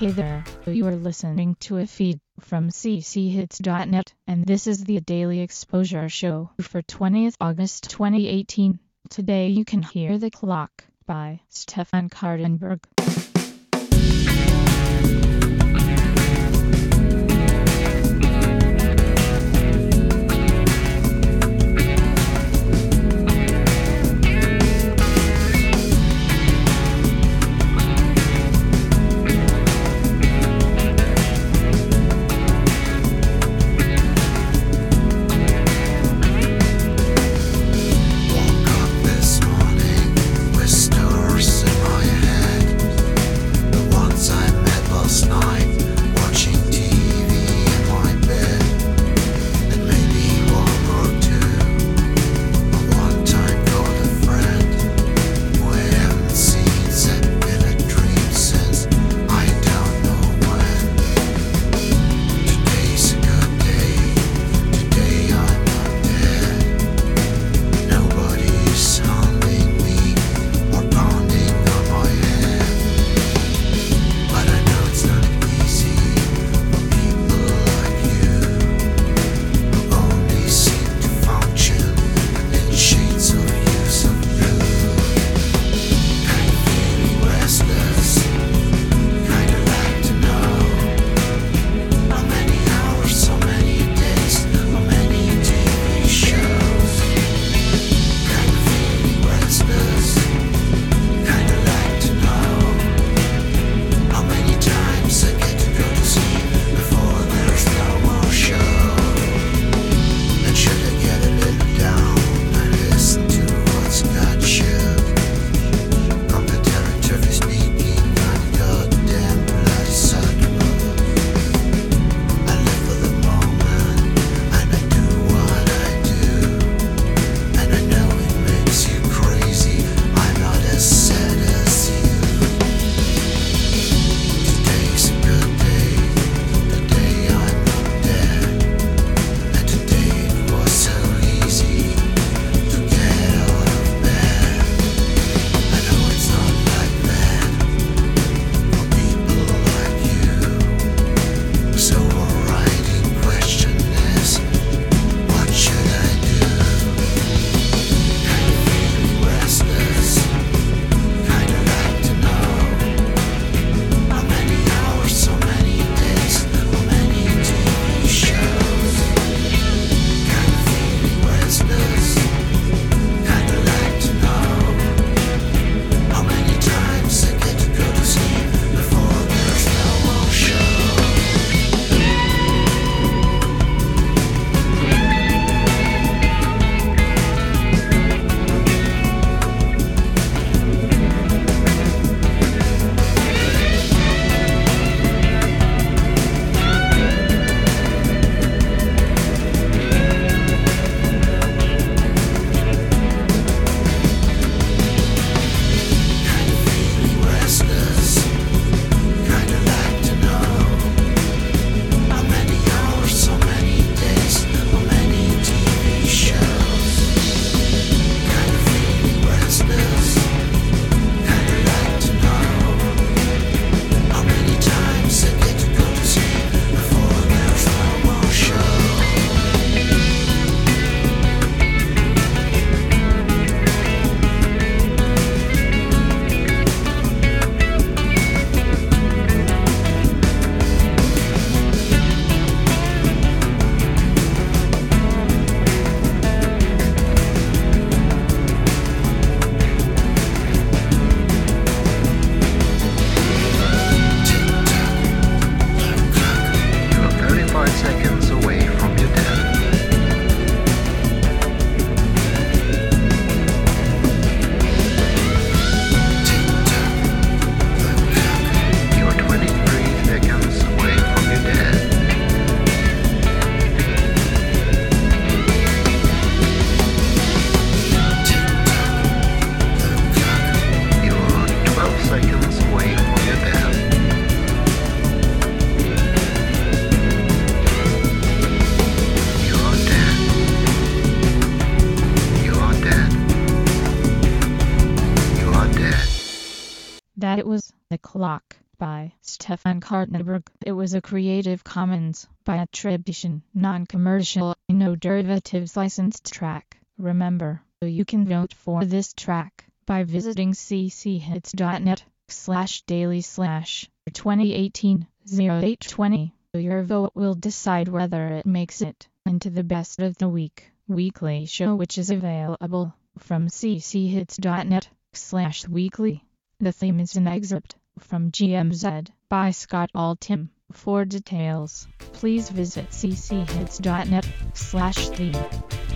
Hey there, you are listening to a feed from cchits.net, and this is the Daily Exposure Show for 20th August 2018. Today you can hear The Clock by Stefan Kardenberg. That it was The Clock by Stefan Kartenberg. It was a Creative Commons by attribution, non-commercial, no derivatives licensed track. Remember, you can vote for this track by visiting cchits.net/daily/2018-0820. Your vote will decide whether it makes it into the Best of the Week weekly show, which is available from cchits.net/weekly. The theme is an excerpt from GMZ by Scott Altham. For details, please visit cchits.net/theme.